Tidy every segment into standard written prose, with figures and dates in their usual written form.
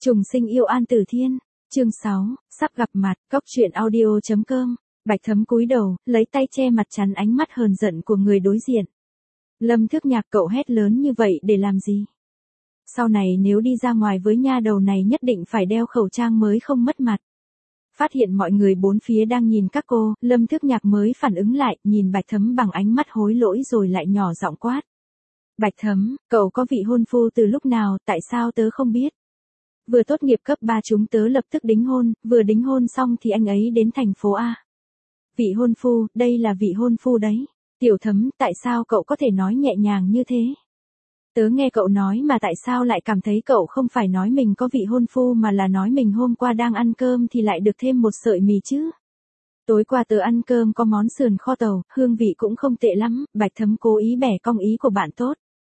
Trùng sinh yêu An Tử Thiên, chương 6, sắp gặp mặt, Cóc truyện audio.com, Bạch Thấm cúi đầu, lấy tay che mặt chắn ánh mắt hờn giận của người đối diện. Lâm Thước Nhạc, cậu hét lớn như vậy để làm gì? Sau này nếu đi ra ngoài với nha đầu này nhất định phải đeo khẩu trang mới không mất mặt. Phát hiện mọi người bốn phía đang nhìn các cô, Lâm Thước Nhạc mới phản ứng lại, nhìn Bạch Thấm bằng ánh mắt hối lỗi rồi lại nhỏ giọng quát. Bạch Thấm, cậu có vị hôn phu từ lúc nào, tại sao tớ không biết? Vừa tốt nghiệp cấp 3 chúng tớ lập tức đính hôn, vừa đính hôn xong thì anh ấy đến thành phố A. Vị hôn phu, đây là vị hôn phu đấy. Tiểu Thấm, tại sao cậu có thể nói nhẹ nhàng như thế? Tớ nghe cậu nói mà tại sao lại cảm thấy cậu không phải nói mình có vị hôn phu mà là nói mình hôm qua đang ăn cơm thì lại được thêm một sợi mì chứ? Tối qua tớ ăn cơm có món sườn kho tàu, hương vị cũng không tệ lắm, Bạch Thấm cố ý bẻ cong ý của bạn tốt.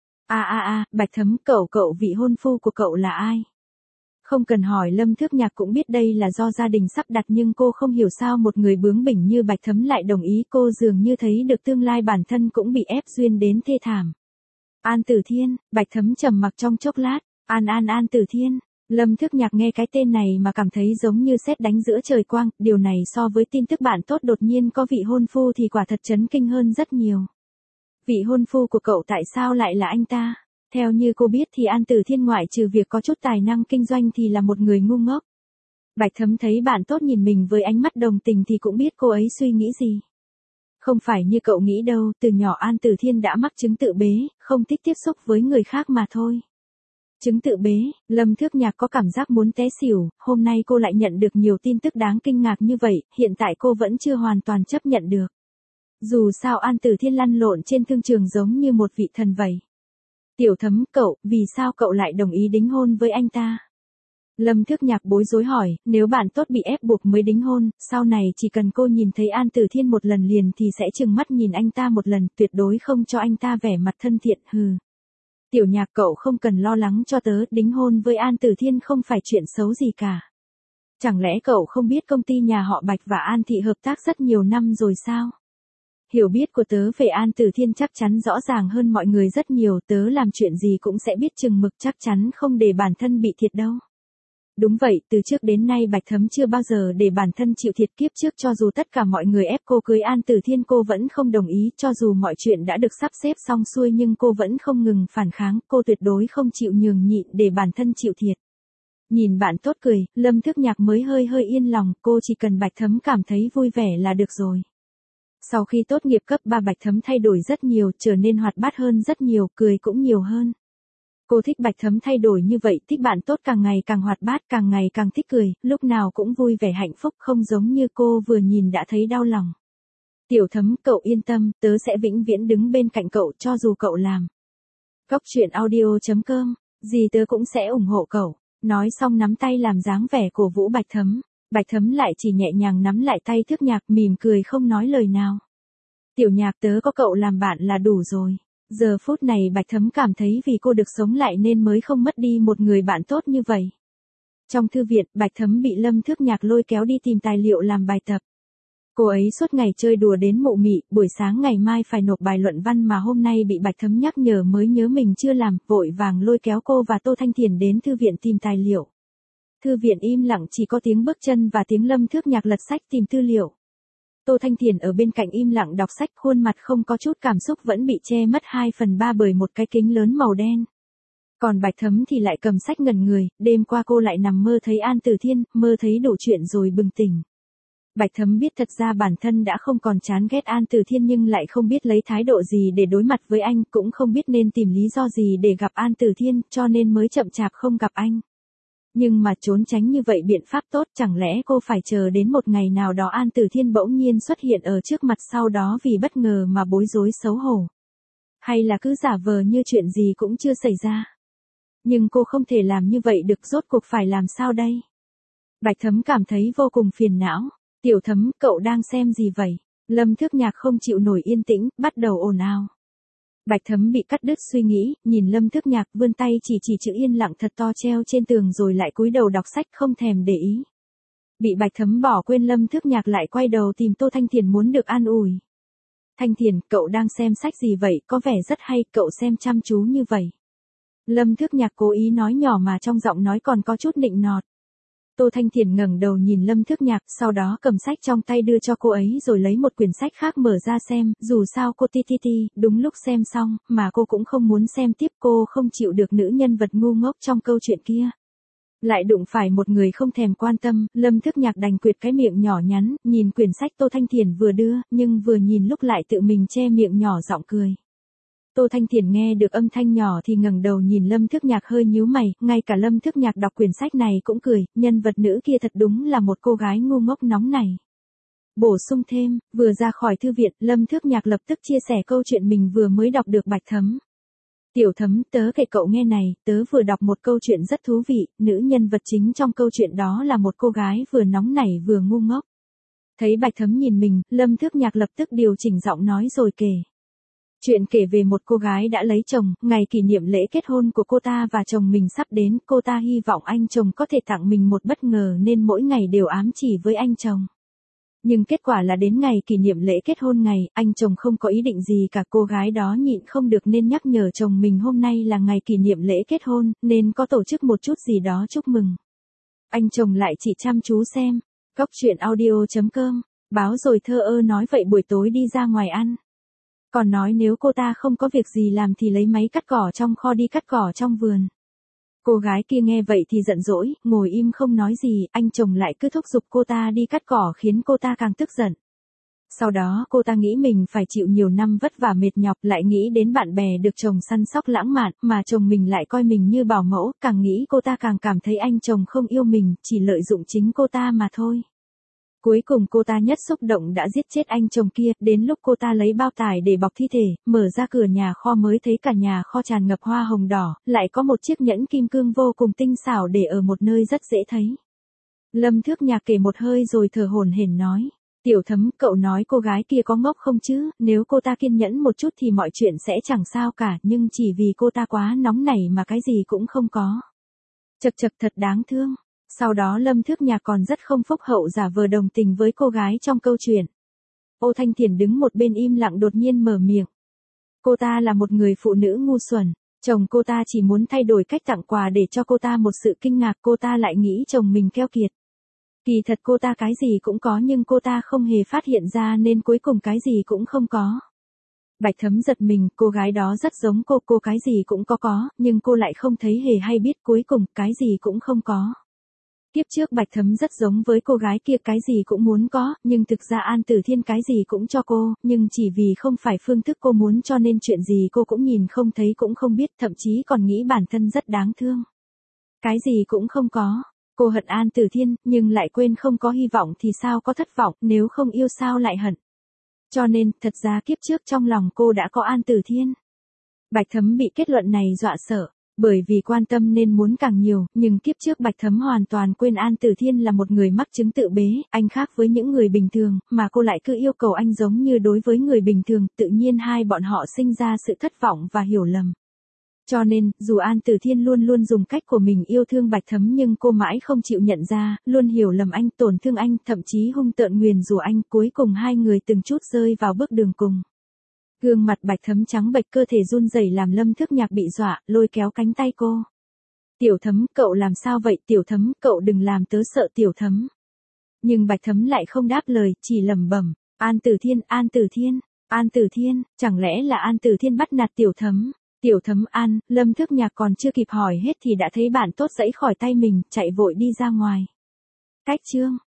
Bạch Thấm, cậu vị hôn phu của cậu là ai? Không cần hỏi, Lâm Thước Nhạc cũng biết đây là do gia đình sắp đặt, nhưng cô không hiểu sao một người bướng bỉnh như Bạch Thấm lại đồng ý. Cô dường như thấy được tương lai bản thân cũng bị ép duyên đến thê thảm. An Tử Thiên, Bạch Thấm trầm mặc trong chốc lát. An Tử Thiên. Lâm Thước Nhạc nghe cái tên này mà cảm thấy giống như sét đánh giữa trời quang, điều này so với tin tức bạn tốt đột nhiên có vị hôn phu thì quả thật chấn kinh hơn rất nhiều. Vị hôn phu của cậu tại sao lại là anh ta? Theo như cô biết thì An Tử Thiên ngoại trừ việc có chút tài năng kinh doanh thì là một người ngu ngốc. Bạch Thấm thấy bạn tốt nhìn mình với ánh mắt đồng tình thì cũng biết cô ấy suy nghĩ gì. Không phải như cậu nghĩ đâu, từ nhỏ An Tử Thiên đã mắc chứng tự bế, không thích tiếp xúc với người khác mà thôi. Chứng tự bế, Lâm Thước Nhạc có cảm giác muốn té xỉu, hôm nay cô lại nhận được nhiều tin tức đáng kinh ngạc như vậy, hiện tại cô vẫn chưa hoàn toàn chấp nhận được. Dù sao An Tử Thiên lăn lộn trên thương trường giống như một vị thần vậy. Tiểu Thấm, vì sao cậu lại đồng ý đính hôn với anh ta? Lâm Thước Nhạc bối rối hỏi, nếu bạn tốt bị ép buộc mới đính hôn, sau này chỉ cần cô nhìn thấy An Tử Thiên một lần liền thì sẽ trừng mắt nhìn anh ta một lần, tuyệt đối không cho anh ta vẻ mặt thân thiện, hừ. Tiểu Nhạc, cậu không cần lo lắng cho tớ, đính hôn với An Tử Thiên không phải chuyện xấu gì cả. Chẳng lẽ cậu không biết công ty nhà họ Bạch và An Thị hợp tác rất nhiều năm rồi sao? Hiểu biết của tớ về An Tử Thiên chắc chắn rõ ràng hơn mọi người rất nhiều, tớ làm chuyện gì cũng sẽ biết chừng mực, chắc chắn không để bản thân bị thiệt đâu. Đúng vậy, từ trước đến nay Bạch Thấm chưa bao giờ để bản thân chịu thiệt. Kiếp trước cho dù tất cả mọi người ép cô cưới An Tử Thiên cô vẫn không đồng ý, cho dù mọi chuyện đã được sắp xếp xong xuôi nhưng cô vẫn không ngừng phản kháng, cô tuyệt đối không chịu nhường nhịn để bản thân chịu thiệt. Nhìn bạn tốt cười, Lâm Thước Nhạc mới hơi yên lòng, cô chỉ cần Bạch Thấm cảm thấy vui vẻ là được rồi. Sau khi tốt nghiệp cấp 3 Bạch Thấm thay đổi rất nhiều, trở nên hoạt bát hơn rất nhiều, cười cũng nhiều hơn. Cô thích Bạch Thấm thay đổi như vậy, thích bạn tốt càng ngày càng hoạt bát, càng ngày càng thích cười, lúc nào cũng vui vẻ hạnh phúc, không giống như cô vừa nhìn đã thấy đau lòng. Tiểu Thấm, cậu yên tâm, tớ sẽ vĩnh viễn đứng bên cạnh cậu cho dù cậu làm. Cóc truyện audio.com, gì tớ cũng sẽ ủng hộ cậu. Nói xong nắm tay làm dáng vẻ cổ vũ Bạch Thấm. Bạch Thấm lại chỉ nhẹ nhàng nắm lại tay Thước Nhạc, mỉm cười không nói lời nào. Tiểu Nhạc, tớ có cậu làm bạn là đủ rồi. Giờ phút này Bạch Thấm cảm thấy vì cô được sống lại nên mới không mất đi một người bạn tốt như vậy. Trong thư viện, Bạch Thấm bị Lâm Thước Nhạc lôi kéo đi tìm tài liệu làm bài tập. Cô ấy suốt ngày chơi đùa đến mụ mị, buổi sáng ngày mai phải nộp bài luận văn mà hôm nay bị Bạch Thấm nhắc nhở mới nhớ mình chưa làm, vội vàng lôi kéo cô và Tô Thanh Thiền đến thư viện tìm tài liệu. Thư viện im lặng, chỉ có tiếng bước chân và tiếng Lâm Thước Nhạc lật sách tìm tư liệu. Tô Thanh Thiền ở bên cạnh im lặng đọc sách, khuôn mặt không có chút cảm xúc, vẫn bị che mất 2/3 bởi một cái kính lớn màu đen. Còn Bạch Thấm thì lại cầm sách ngẩn người, đêm qua cô lại nằm mơ thấy An Tử Thiên, mơ thấy đủ chuyện rồi bừng tỉnh. Bạch Thấm biết thật ra bản thân đã không còn chán ghét An Tử Thiên nhưng lại không biết lấy thái độ gì để đối mặt với anh, cũng không biết nên tìm lý do gì để gặp An Tử Thiên, cho nên mới chậm chạp không gặp anh. Nhưng mà trốn tránh như vậy biện pháp tốt, chẳng lẽ cô phải chờ đến một ngày nào đó An Tử Thiên bỗng nhiên xuất hiện ở trước mặt sau đó vì bất ngờ mà bối rối xấu hổ? Hay là cứ giả vờ như chuyện gì cũng chưa xảy ra? Nhưng cô không thể làm như vậy được, rốt cuộc phải làm sao đây? Bạch Thấm cảm thấy vô cùng phiền não. Tiểu Thấm, cậu đang xem gì vậy? Lâm Thước Nhạc không chịu nổi yên tĩnh, bắt đầu ồn ào. Bạch Thấm bị cắt đứt suy nghĩ, nhìn Lâm Thước Nhạc vươn tay chỉ chữ yên lặng thật to treo trên tường rồi lại cúi đầu đọc sách không thèm để ý. Bị Bạch Thấm bỏ quên, Lâm Thước Nhạc lại quay đầu tìm Tô Thanh Thiền muốn được an ủi. Thanh Thiền, cậu đang xem sách gì vậy, có vẻ rất hay, cậu xem chăm chú như vậy. Lâm Thước Nhạc cố ý nói nhỏ mà trong giọng nói còn có chút nịnh nọt. Tô Thanh Thiền ngẩng đầu nhìn Lâm Thước Nhạc, sau đó cầm sách trong tay đưa cho cô ấy rồi lấy một quyển sách khác mở ra xem, dù sao cô ti, đúng lúc xem xong, mà cô cũng không muốn xem tiếp, cô không chịu được nữ nhân vật ngu ngốc trong câu chuyện kia. Lại đụng phải một người không thèm quan tâm, Lâm Thước Nhạc đành quyệt cái miệng nhỏ nhắn, nhìn quyển sách Tô Thanh Thiền vừa đưa, nhưng vừa nhìn lúc lại tự mình che miệng nhỏ giọng cười. Tô Thanh Thiền nghe được âm thanh nhỏ thì ngẩng đầu nhìn Lâm Thước Nhạc hơi nhíu mày, ngay cả Lâm Thước Nhạc đọc quyển sách này cũng cười, nhân vật nữ kia thật đúng là một cô gái ngu ngốc nóng này. Bổ sung thêm, vừa ra khỏi thư viện, Lâm Thước Nhạc lập tức chia sẻ câu chuyện mình vừa mới đọc được Bạch Thấm. Tiểu Thấm, tớ kể cậu nghe này, tớ vừa đọc một câu chuyện rất thú vị, nữ nhân vật chính trong câu chuyện đó là một cô gái vừa nóng nảy vừa ngu ngốc. Thấy Bạch Thấm nhìn mình, Lâm Thước Nhạc lập tức điều chỉnh giọng nói rồi kể. Chuyện kể về một cô gái đã lấy chồng, ngày kỷ niệm lễ kết hôn của cô ta và chồng mình sắp đến, cô ta hy vọng anh chồng có thể tặng mình một bất ngờ nên mỗi ngày đều ám chỉ với anh chồng. Nhưng kết quả là đến ngày kỷ niệm lễ kết hôn ngày, anh chồng không có ý định gì cả, cô gái đó nhịn không được nên nhắc nhở chồng mình hôm nay là ngày kỷ niệm lễ kết hôn, nên có tổ chức một chút gì đó chúc mừng. Anh chồng lại chỉ chăm chú xem, Cóc Truyện Audio.com, báo rồi thơ ơ nói vậy buổi tối đi ra ngoài ăn. Còn nói nếu cô ta không có việc gì làm thì lấy máy cắt cỏ trong kho đi cắt cỏ trong vườn. Cô gái kia nghe vậy thì giận dỗi, ngồi im không nói gì, anh chồng lại cứ thúc giục cô ta đi cắt cỏ khiến cô ta càng tức giận. Sau đó cô ta nghĩ mình phải chịu nhiều năm vất vả mệt nhọc, lại nghĩ đến bạn bè được chồng săn sóc lãng mạn, mà chồng mình lại coi mình như bảo mẫu, càng nghĩ cô ta càng cảm thấy anh chồng không yêu mình, chỉ lợi dụng chính cô ta mà thôi. Cuối cùng cô ta nhất xúc động đã giết chết anh chồng kia, đến lúc cô ta lấy bao tải để bọc thi thể, mở ra cửa nhà kho mới thấy cả nhà kho tràn ngập hoa hồng đỏ, lại có một chiếc nhẫn kim cương vô cùng tinh xảo để ở một nơi rất dễ thấy. Lâm Thước Nhạc kể một hơi rồi thở hổn hển nói, Tiểu Thấm, cậu nói cô gái kia có ngốc không chứ, nếu cô ta kiên nhẫn một chút thì mọi chuyện sẽ chẳng sao cả, nhưng chỉ vì cô ta quá nóng nảy mà cái gì cũng không có. Chật chật thật đáng thương. Sau đó Lâm Thước Nhạc còn rất không phúc hậu giả vờ đồng tình với cô gái trong câu chuyện. Ô Thanh Thiền đứng một bên im lặng đột nhiên mở miệng. Cô ta là một người phụ nữ ngu xuẩn. Chồng cô ta chỉ muốn thay đổi cách tặng quà để cho cô ta một sự kinh ngạc, cô ta lại nghĩ chồng mình keo kiệt. Kỳ thật cô ta cái gì cũng có nhưng cô ta không hề phát hiện ra nên cuối cùng cái gì cũng không có. Bạch Thấm giật mình, cô gái đó rất giống cô cái gì cũng có, nhưng cô lại không thấy hề hay biết cuối cùng cái gì cũng không có. Kiếp trước Bạch Thấm rất giống với cô gái kia, cái gì cũng muốn có, nhưng thực ra An Tử Thiên cái gì cũng cho cô, nhưng chỉ vì không phải phương thức cô muốn cho nên chuyện gì cô cũng nhìn không thấy cũng không biết, thậm chí còn nghĩ bản thân rất đáng thương. Cái gì cũng không có. Cô hận An Tử Thiên, nhưng lại quên không có hy vọng thì sao có thất vọng, nếu không yêu sao lại hận. Cho nên, thật ra kiếp trước trong lòng cô đã có An Tử Thiên. Bạch Thấm bị kết luận này dọa sợ. Bởi vì quan tâm nên muốn càng nhiều, nhưng kiếp trước Bạch Thấm hoàn toàn quên An Tử Thiên là một người mắc chứng tự bế, anh khác với những người bình thường, mà cô lại cứ yêu cầu anh giống như đối với người bình thường, tự nhiên hai bọn họ sinh ra sự thất vọng và hiểu lầm. Cho nên, dù An Tử Thiên luôn luôn dùng cách của mình yêu thương Bạch Thấm nhưng cô mãi không chịu nhận ra, luôn hiểu lầm anh, tổn thương anh, thậm chí hung tợn nguyền rủa anh, cuối cùng hai người từng chút rơi vào bước đường cùng. Gương mặt Bạch Thấm trắng bệch, cơ thể run rẩy làm Lâm Thước Nhạc bị dọa, lôi kéo cánh tay cô. Tiểu Thấm, cậu làm sao vậy? Tiểu Thấm, cậu đừng làm tớ sợ Tiểu Thấm. Nhưng Bạch Thấm lại không đáp lời, chỉ lẩm bẩm, An Tử Thiên, An Tử Thiên, An Tử Thiên, chẳng lẽ là An Tử Thiên bắt nạt Tiểu Thấm? Tiểu Thấm An, Lâm Thước Nhạc còn chưa kịp hỏi hết thì đã thấy bạn tốt giãy khỏi tay mình, chạy vội đi ra ngoài. Cách chương